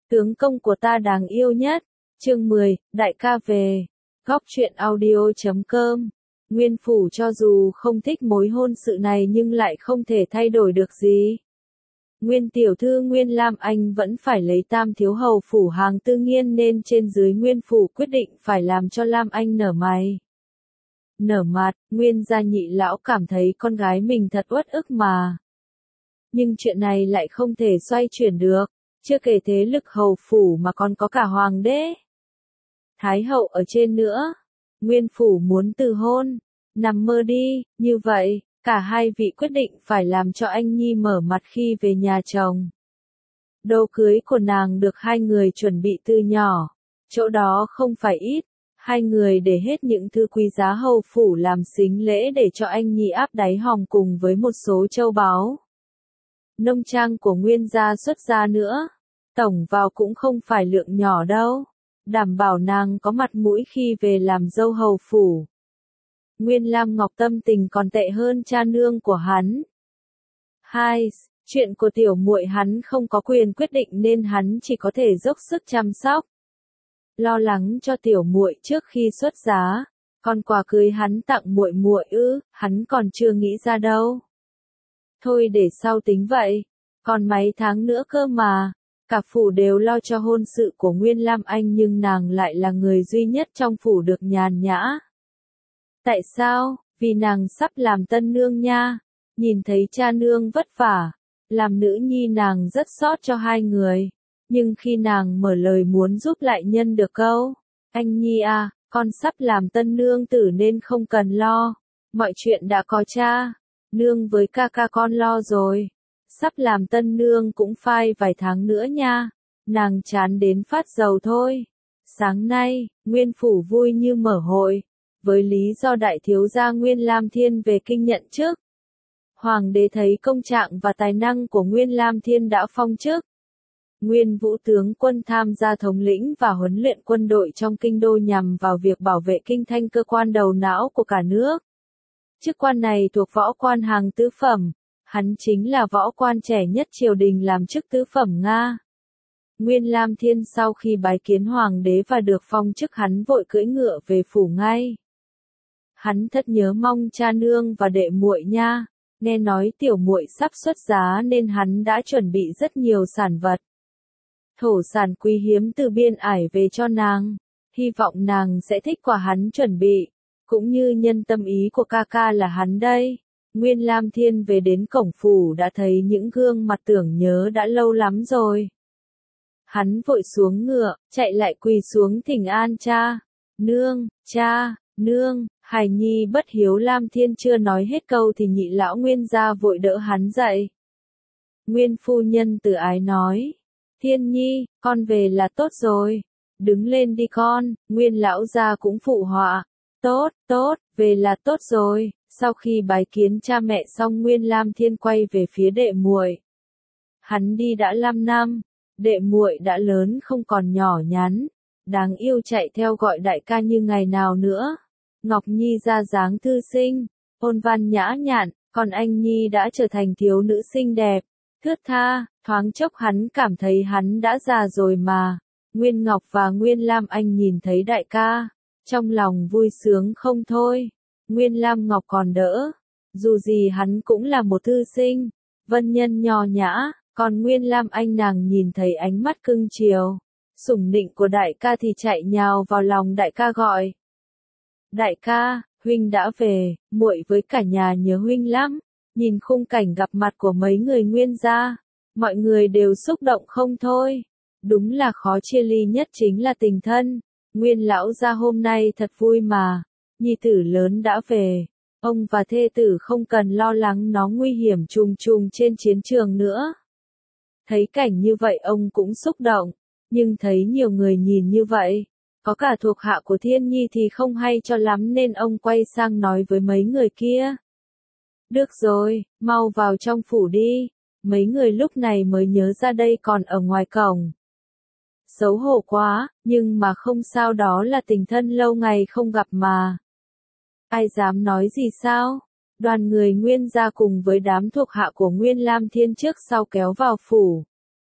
Tướng công của ta đáng yêu nhất. Chương 10, đại ca về. Góc truyện audio.com. Nguyên phủ cho dù không thích mối hôn sự này nhưng lại không thể thay đổi được gì. Nguyên tiểu thư Nguyên Lam Anh vẫn phải lấy tam thiếu hầu phủ hàng tư nghiên nên trên dưới Nguyên phủ quyết định phải làm cho Lam Anh nở mày. Nở mặt, Nguyên gia nhị lão cảm thấy con gái mình thật uất ức mà. Nhưng chuyện này lại không thể xoay chuyển được, chưa kể thế lực hầu phủ mà còn có cả hoàng đế. Thái hậu ở trên nữa, Nguyên phủ muốn từ hôn, nằm mơ đi, như vậy, cả hai vị quyết định phải làm cho anh Nhi mở mặt khi về nhà chồng. Đồ cưới của nàng được hai người chuẩn bị từ nhỏ, chỗ đó không phải ít, hai người để hết những thứ quý giá hầu phủ làm sính lễ để cho anh Nhi áp đáy hòm cùng với một số châu báu. Nông trang của Nguyên gia xuất ra nữa, tổng vào cũng không phải lượng nhỏ đâu, đảm bảo nàng có mặt mũi khi về làm dâu hầu phủ. Nguyên Lam Ngọc tâm tình còn tệ hơn cha nương của hắn. Chuyện của tiểu muội hắn không có quyền quyết định nên hắn chỉ có thể dốc sức chăm sóc. Lo lắng cho tiểu muội trước khi xuất giá, còn quà cưới hắn tặng muội muội hắn còn chưa nghĩ ra đâu. Thôi để sau tính vậy, còn mấy tháng nữa cơ mà. Cả phủ đều lo cho hôn sự của Nguyên Lam Anh nhưng nàng lại là người duy nhất trong phủ được nhàn nhã. Tại sao? Vì nàng sắp làm tân nương nha. Nhìn thấy cha nương vất vả, làm nữ nhi nàng rất xót cho hai người. Nhưng khi nàng mở lời muốn giúp lại nhân được câu, anh Nhi à, con sắp làm tân nương tử nên không cần lo. Mọi chuyện đã có cha, nương với ca ca con lo rồi. Sắp làm tân nương cũng phai vài tháng nữa nha. Nàng chán đến phát dầu thôi. Sáng nay, Nguyên phủ vui như mở hội, với lý do đại thiếu gia Nguyên Lam Thiên về kinh nhận chức. Hoàng đế thấy công trạng và tài năng của Nguyên Lam Thiên đã phong chức. Nguyên vũ tướng quân tham gia thống lĩnh và huấn luyện quân đội trong kinh đô nhằm vào việc bảo vệ kinh thành, cơ quan đầu não của cả nước. Chức quan này thuộc võ quan hàng tứ phẩm. Hắn chính là võ quan trẻ nhất triều đình làm chức tứ phẩm Nga. Nguyên Lam Thiên sau khi bái kiến hoàng đế và được phong chức hắn vội cưỡi ngựa về phủ ngay. Hắn thất nhớ mong cha nương và đệ muội nha, nghe nói tiểu muội sắp xuất giá nên hắn đã chuẩn bị rất nhiều sản vật. Thổ sản quý hiếm từ biên ải về cho nàng, hy vọng nàng sẽ thích quà hắn chuẩn bị, cũng như nhân tâm ý của ca ca là hắn đây. Nguyên Lam Thiên về đến cổng phủ đã thấy những gương mặt tưởng nhớ đã lâu lắm rồi. Hắn vội xuống ngựa, chạy lại quỳ xuống thỉnh an cha. Nương, cha, nương, hài nhi bất hiếu. Lam Thiên chưa nói hết câu thì nhị lão Nguyên gia vội đỡ hắn dậy. Nguyên phu nhân từ ái nói, Thiên nhi, con về là tốt rồi. Đứng lên đi con. Nguyên lão gia cũng phụ họa. Tốt, tốt, về là tốt rồi. Sau khi bái kiến cha mẹ xong Nguyên Lam Thiên quay về phía đệ muội. Hắn đi đã 5 năm, đệ muội đã lớn không còn nhỏ nhắn, đáng yêu chạy theo gọi đại ca như ngày nào nữa. Ngọc Nhi ra dáng thư sinh, ôn văn nhã nhặn, còn anh Nhi đã trở thành thiếu nữ xinh đẹp, thướt tha, thoáng chốc hắn cảm thấy hắn đã già rồi mà. Nguyên Ngọc và Nguyên Lam Anh nhìn thấy đại ca, trong lòng vui sướng không thôi. Nguyên Lam Ngọc còn đỡ, dù gì hắn cũng là một thư sinh, vân nhân nho nhã, còn Nguyên Lam Anh nàng nhìn thấy ánh mắt cưng chiều, sủng nịnh của đại ca thì chạy nhào vào lòng đại ca gọi. Đại ca, huynh đã về, muội với cả nhà nhớ huynh lắm. Nhìn khung cảnh gặp mặt của mấy người Nguyên gia, mọi người đều xúc động không thôi. Đúng là khó chia ly nhất chính là tình thân. Nguyên lão gia hôm nay thật vui mà. Nhi tử lớn đã về, ông và thê tử không cần lo lắng nó nguy hiểm trùng trùng trên chiến trường nữa. Thấy cảnh như vậy ông cũng xúc động, nhưng thấy nhiều người nhìn như vậy, có cả thuộc hạ của Thiên Nhi thì không hay cho lắm nên ông quay sang nói với mấy người kia. Được rồi, mau vào trong phủ đi. Mấy người lúc này mới nhớ ra đây còn ở ngoài cổng. Xấu hổ quá, nhưng mà không sao, đó là tình thân lâu ngày không gặp mà. Ai dám nói gì sao? Đoàn người Nguyên gia cùng với đám thuộc hạ của Nguyên Lam Thiên trước sau kéo vào phủ.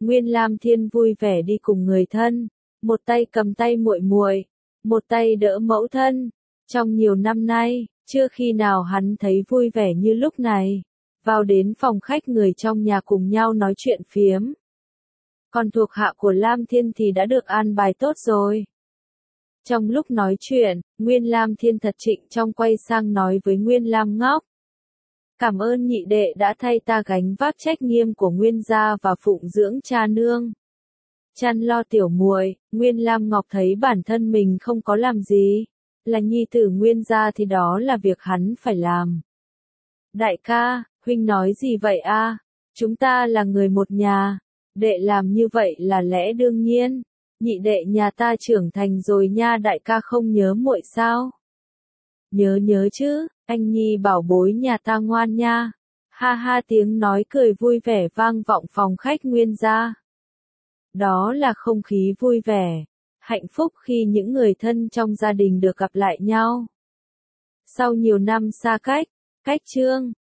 Nguyên Lam Thiên vui vẻ đi cùng người thân, một tay cầm tay muội muội, một tay đỡ mẫu thân. Trong nhiều năm nay, chưa khi nào hắn thấy vui vẻ như lúc này. Vào đến phòng khách, người trong nhà cùng nhau nói chuyện phiếm. Còn thuộc hạ của Lam Thiên thì đã được an bài tốt rồi. Trong lúc nói chuyện, Nguyên Lam Thiên thật trịnh trọng quay sang nói với Nguyên Lam Ngọc. Cảm ơn nhị đệ đã thay ta gánh vác trách nhiệm của Nguyên gia và phụng dưỡng cha nương. Chăm lo tiểu muội. Nguyên Lam Ngọc thấy bản thân mình không có làm gì. Là nhi tử Nguyên gia thì đó là việc hắn phải làm. Đại ca, huynh nói gì vậy a? Chúng ta là người một nhà. Đệ làm như vậy là lẽ đương nhiên. Nhị đệ nhà ta trưởng thành rồi nha, đại ca không nhớ muội sao? Nhớ chứ, anh nhi bảo bối nhà ta ngoan nha. Ha ha, tiếng nói cười vui vẻ vang vọng phòng khách Nguyên gia. Đó là không khí vui vẻ, hạnh phúc khi những người thân trong gia đình được gặp lại nhau. Sau nhiều năm xa cách, chương